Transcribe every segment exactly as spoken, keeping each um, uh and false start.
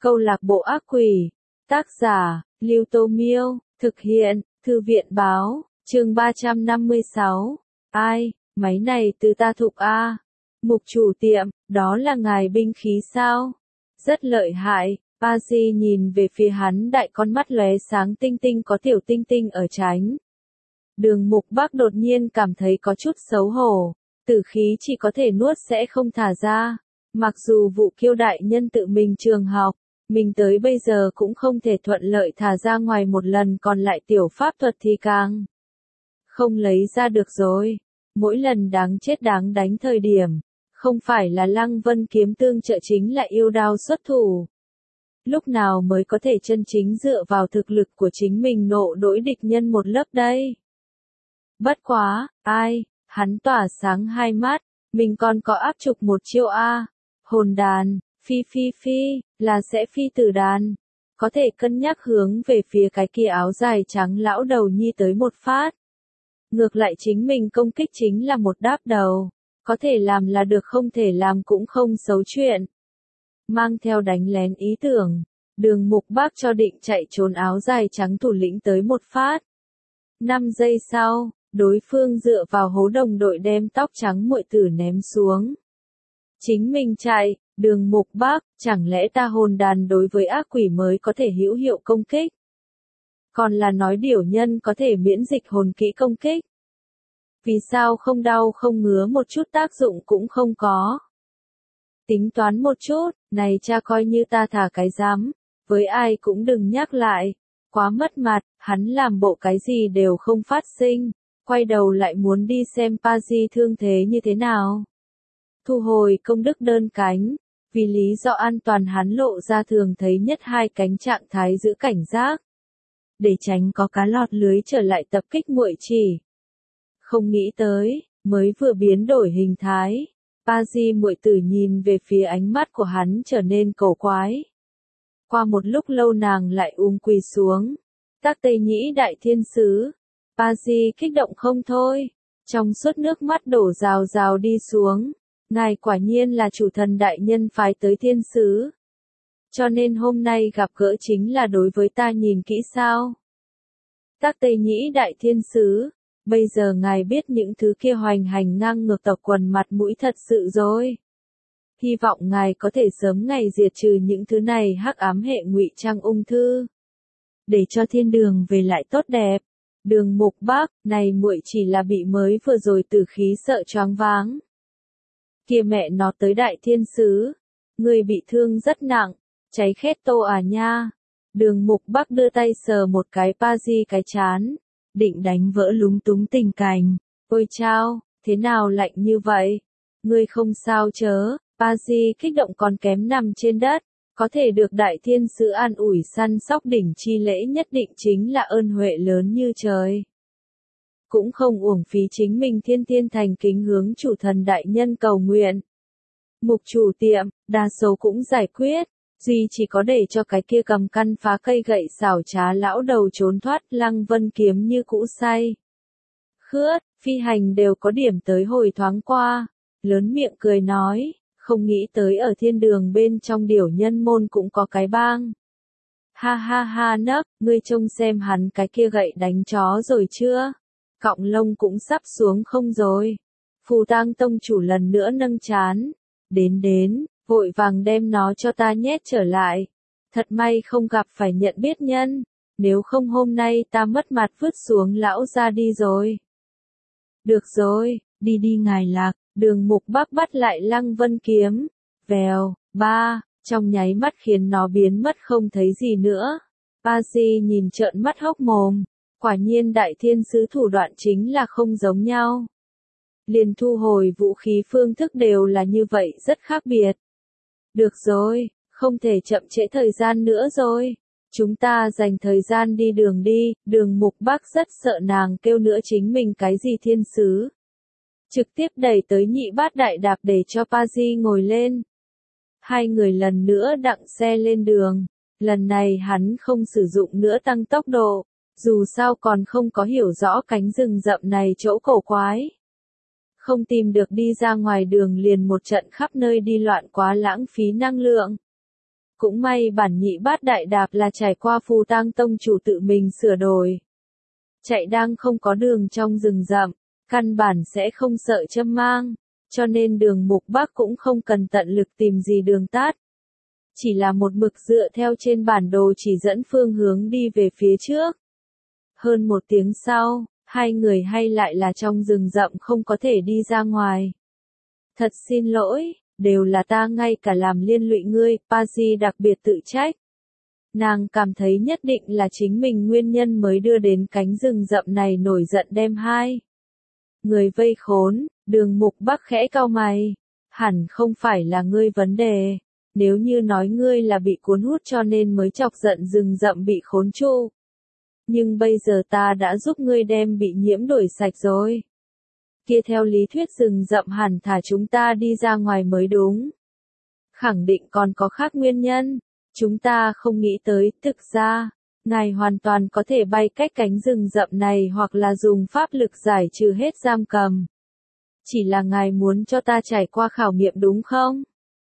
Câu lạc bộ ác quỷ. Tác giả, Lưu Tô Miêu. Thực hiện, Thư viện Báo. Chương ba trăm năm mươi sáu. Ai, máy này từ ta thục a. Mục chủ tiệm, đó là ngài binh khí sao? Rất lợi hại. Pazi nhìn về phía hắn, đại con mắt lóe sáng tinh tinh có tiểu tinh tinh ở trán. Đường Mục Bác đột nhiên cảm thấy có chút xấu hổ. Tử khí chỉ có thể nuốt sẽ không thả ra. Mặc dù vụ Kiêu đại nhân tự mình trường học, mình tới bây giờ cũng không thể thuận lợi thả ra ngoài một lần, còn lại tiểu pháp thuật thì càng không lấy ra được rồi. Mỗi lần đáng chết đáng đánh thời điểm, không phải là Lăng Vân kiếm tương trợ chính là yêu đao xuất thủ. Lúc nào mới có thể chân chính dựa vào thực lực của chính mình nộ đỗi địch nhân một lớp đây? Bất quá, ai, hắn tỏa sáng hai mắt, mình còn có áp trục một chiêu a. Hồn đàn, phi phi phi, là sẽ phi tử đàn. Có thể cân nhắc hướng về phía cái kia áo dài trắng lão đầu nhi tới một phát. Ngược lại chính mình công kích chính là một đáp đầu. Có thể làm là được, không thể làm cũng không xấu chuyện. Mang theo đánh lén ý tưởng, Đường Mục Bác cho định chạy trốn áo dài trắng thủ lĩnh tới một phát. Năm giây sau, đối phương dựa vào hố đồng đội đem tóc trắng muội tử ném xuống. Chính mình chạy, Đường Mục Bác, chẳng lẽ ta hồn đàn đối với ác quỷ mới có thể hữu hiệu công kích? Còn là nói điểu nhân có thể miễn dịch hồn kỹ công kích? Vì sao không đau không ngứa một chút tác dụng cũng không có? Tính toán một chút, này cha coi như ta thả cái dám, với ai cũng đừng nhắc lại, quá mất mặt, hắn làm bộ cái gì đều không phát sinh, quay đầu lại muốn đi xem Pazi thương thế như thế nào. Thu hồi công đức đơn cánh, vì lý do an toàn hắn lộ ra thường thấy nhất hai cánh trạng thái giữ cảnh giác, để tránh có cá lọt lưới trở lại tập kích muội chỉ. Không nghĩ tới, mới vừa biến đổi hình thái, Pazi muội tử nhìn về phía ánh mắt của hắn trở nên cổ quái. Qua một lúc lâu nàng lại ôm quỳ xuống. Tác Tây Nhĩ đại thiên sứ. Pazi kích động không thôi. Trong suốt nước mắt đổ rào rào đi xuống. Ngài quả nhiên là chủ thần đại nhân phái tới thiên sứ. Cho nên hôm nay gặp gỡ chính là đối với ta nhìn kỹ sao? Tác Tây Nhĩ đại thiên sứ. Bây giờ ngài biết những thứ kia hoành hành ngang ngược tộc quần mặt mũi thật sự rồi. Hy vọng ngài có thể sớm ngày diệt trừ những thứ này hắc ám hệ ngụy trang ung thư. Để cho thiên đường về lại tốt đẹp. Đường Mục Bác, này muội chỉ là bị mới vừa rồi tử khí sợ choáng váng. Kia mẹ nó tới đại thiên sứ. Người bị thương rất nặng, cháy khét tô à nha. Đường Mục Bác đưa tay sờ một cái Pazi cái chán. Định đánh vỡ lúng túng tình cảnh. Ôi chao, thế nào lạnh như vậy? Ngươi không sao chớ? Pazi kích động còn kém nằm trên đất. Có thể được đại thiên sứ an ủi săn sóc đỉnh chi lễ nhất định chính là ơn huệ lớn như trời. Cũng không uổng phí chính mình thiên thiên thành kính hướng chủ thần đại nhân cầu nguyện. Mục chủ tiệm, đa số cũng giải quyết. Duy chỉ có để cho cái kia cầm căn phá cây gậy xảo trá lão đầu trốn thoát, Lăng Vân kiếm như cũ say. Khướt, phi hành đều có điểm tới hồi thoáng qua. Lớn miệng cười nói, không nghĩ tới ở thiên đường bên trong điểu nhân môn cũng có cái bang. Ha ha ha nấc, ngươi trông xem hắn cái kia gậy đánh chó rồi chưa? Cọng lông cũng sắp xuống không rồi. Phù Tang tông chủ lần nữa nâng chán. Đến đến. Vội vàng đem nó cho ta nhét trở lại. Thật may không gặp phải nhận biết nhân. Nếu không hôm nay ta mất mặt vứt xuống lão ra đi rồi. Được rồi, đi đi ngài Lạc. Đường Mục Bác bắt lại Lăng Vân kiếm. Vèo, ba, trong nháy mắt khiến nó biến mất không thấy gì nữa. Pazi nhìn trợn mắt hốc mồm. Quả nhiên đại thiên sứ thủ đoạn chính là không giống nhau. Liền thu hồi vũ khí phương thức đều là như vậy, rất khác biệt. Được rồi, không thể chậm trễ thời gian nữa rồi. Chúng ta dành thời gian đi đường đi. Đường Mục Bác rất sợ nàng kêu nữa chính mình cái gì thiên sứ. Trực tiếp đẩy tới nhị bát đại đạp để cho Pazi ngồi lên. Hai người lần nữa đặng xe lên đường. Lần này hắn không sử dụng nữa tăng tốc độ. Dù sao còn không có hiểu rõ cánh rừng rậm này chỗ cổ quái. Không tìm được đi ra ngoài đường liền một trận khắp nơi đi loạn quá lãng phí năng lượng. Cũng may bản nhị bát đại đạp là trải qua Phù Tang tông chủ tự mình sửa đổi. Chạy đang không có đường trong rừng rậm, căn bản sẽ không sợ châm mang, cho nên đường mục bắc cũng không cần tận lực tìm gì đường tắt. Chỉ là một mực dựa theo trên bản đồ chỉ dẫn phương hướng đi về phía trước. Hơn một tiếng sau, hai người hay lại là trong rừng rậm không có thể đi ra ngoài. Thật xin lỗi, đều là ta ngay cả làm liên lụy ngươi, Pazi đặc biệt tự trách. Nàng cảm thấy nhất định là chính mình nguyên nhân mới đưa đến cánh rừng rậm này nổi giận đem hai người vây khốn, đường mục bắc khẽ cau mày. Hẳn không phải là ngươi vấn đề, nếu như nói ngươi là bị cuốn hút cho nên mới chọc giận rừng rậm bị khốn trụ. Nhưng bây giờ ta đã giúp ngươi đem bị nhiễm đổi sạch rồi. Kia theo lý thuyết rừng rậm hẳn thả chúng ta đi ra ngoài mới đúng. Khẳng định còn có khác nguyên nhân, chúng ta không nghĩ tới, thực ra, ngài hoàn toàn có thể bay cách cánh rừng rậm này hoặc là dùng pháp lực giải trừ hết giam cầm. Chỉ là ngài muốn cho ta trải qua khảo nghiệm đúng không?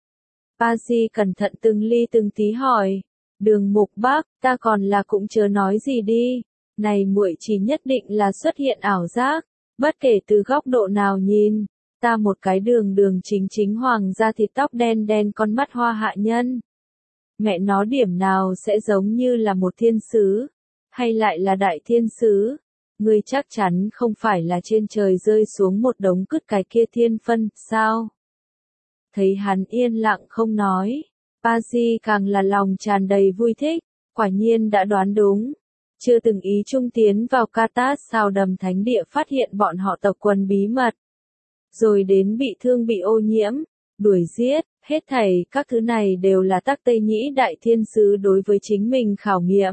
Pazi cẩn thận từng ly từng tí hỏi. Đường mục bắc, ta còn là cũng chớ nói gì đi. Này muội chỉ nhất định là xuất hiện ảo giác. Bất kể từ góc độ nào nhìn, ta một cái đường đường chính chính hoàng da thịt tóc đen đen con mắt hoa hạ nhân. Mẹ nó điểm nào sẽ giống như là một thiên sứ, hay lại là đại thiên sứ. Ngươi chắc chắn không phải là trên trời rơi xuống một đống cứt cái kia thiên phân, sao? Thấy hắn yên lặng không nói, Pazi càng là lòng tràn đầy vui thích, quả nhiên đã đoán đúng. Chưa từng ý trung tiến vào Katat sao đầm thánh địa phát hiện bọn họ tộc quần bí mật. Rồi đến bị thương bị ô nhiễm, đuổi giết, hết thảy các thứ này đều là Tắc Tây Nhĩ đại thiên sứ đối với chính mình khảo nghiệm.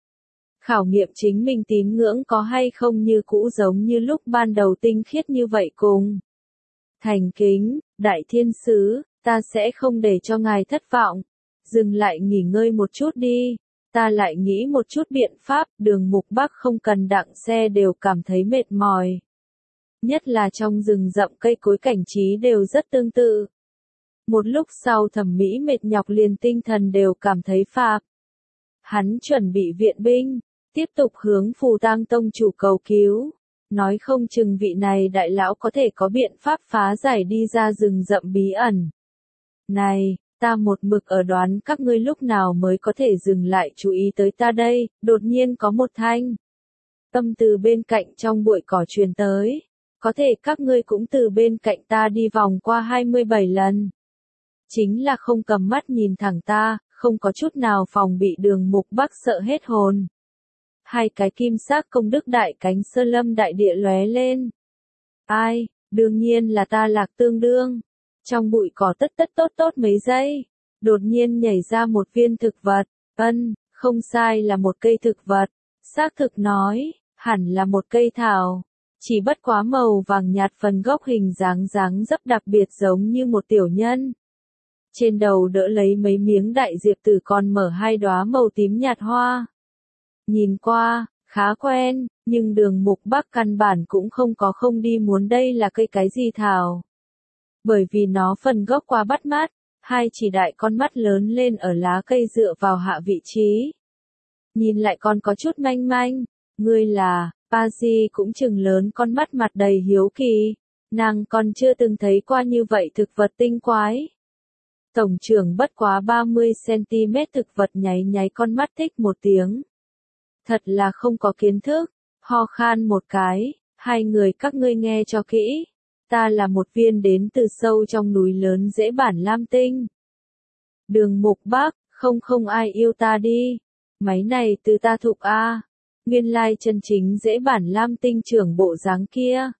Khảo nghiệm chính mình tín ngưỡng có hay không như cũ giống như lúc ban đầu tinh khiết như vậy cùng. Thành kính, đại thiên sứ, ta sẽ không để cho ngài thất vọng. Dừng lại nghỉ ngơi một chút đi. Ta lại nghĩ một chút biện pháp, đường mục bắc không cần đặng xe đều cảm thấy mệt mỏi. Nhất là trong rừng rậm cây cối cảnh trí đều rất tương tự. Một lúc sau thẩm mỹ mệt nhọc liền tinh thần đều cảm thấy phạp. Hắn chuẩn bị viện binh, tiếp tục hướng Phù Tang tông chủ cầu cứu. Nói không chừng vị này đại lão có thể có biện pháp phá giải đi ra rừng rậm bí ẩn. Này, ta một mực ở đoán các ngươi lúc nào mới có thể dừng lại chú ý tới ta đây, đột nhiên có một thanh âm từ bên cạnh trong bụi cỏ truyền tới. Có thể các ngươi cũng từ bên cạnh ta đi vòng qua hai mươi bảy lần. Chính là không cầm mắt nhìn thẳng ta, không có chút nào phòng bị đường mục bắc sợ hết hồn. Hai cái kim sắc công đức đại cánh sơ lâm đại địa lóe lên. Ai, đương nhiên là ta Lạc Tương Đương. Trong bụi cỏ tất tất tốt tốt mấy giây, đột nhiên nhảy ra một viên thực vật. Ân, không sai là một cây thực vật. Xác thực nói, hẳn là một cây thảo. Chỉ bất quá màu vàng nhạt phần gốc hình dáng dáng dấp đặc biệt giống như một tiểu nhân. Trên đầu đỡ lấy mấy miếng đại diệp tử còn mở hai đóa màu tím nhạt hoa. Nhìn qua, khá quen, nhưng đường mục bắc căn bản cũng không có không đi muốn đây là cây cái gì thảo. Bởi vì nó phần gốc quá bắt mắt, hai chỉ đại con mắt lớn lên ở lá cây dựa vào hạ vị trí. Nhìn lại còn có chút manh manh, ngươi là, Pazi cũng chừng lớn con mắt mặt đầy hiếu kỳ, nàng còn chưa từng thấy qua như vậy thực vật tinh quái. Tổng trưởng bất quá ba mươi xăng-ti-mét thực vật nháy nháy con mắt thích một tiếng. Thật là không có kiến thức, ho khan một cái, hai người các ngươi nghe cho kỹ. Ta là một viên đến từ sâu trong núi lớn dễ bản lam tinh. Đường mục bắc, không không ai yêu ta đi. Máy này từ ta thục A. Nguyên lai chân chính dễ bản lam tinh trưởng bộ dáng kia.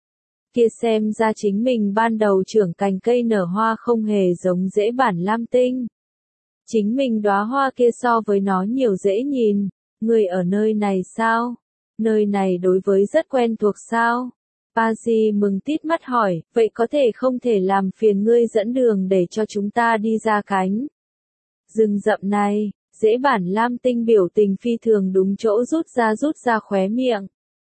Kia xem ra chính mình ban đầu trưởng cành cây nở hoa không hề giống dễ bản lam tinh. Chính mình đóa hoa kia so với nó nhiều dễ nhìn. Người ở nơi này sao? Nơi này đối với rất quen thuộc sao? Pazi mừng tít mắt hỏi, vậy có thể không thể làm phiền ngươi dẫn đường để cho chúng ta đi ra cánh rừng rậm này. Dễ bản lam tinh biểu tình phi thường đúng chỗ rút ra rút ra khóe miệng.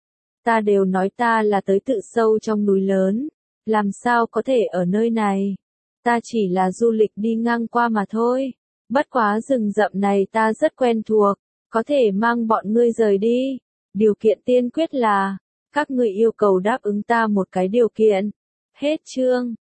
Ta đều nói ta là tới tự sâu trong núi lớn. Làm sao có thể ở nơi này? Ta chỉ là du lịch đi ngang qua mà thôi. Bất quá rừng rậm này ta rất quen thuộc, có thể mang bọn ngươi rời đi. Điều kiện tiên quyết là, các ngươi yêu cầu đáp ứng ta một cái điều kiện. Hết chương.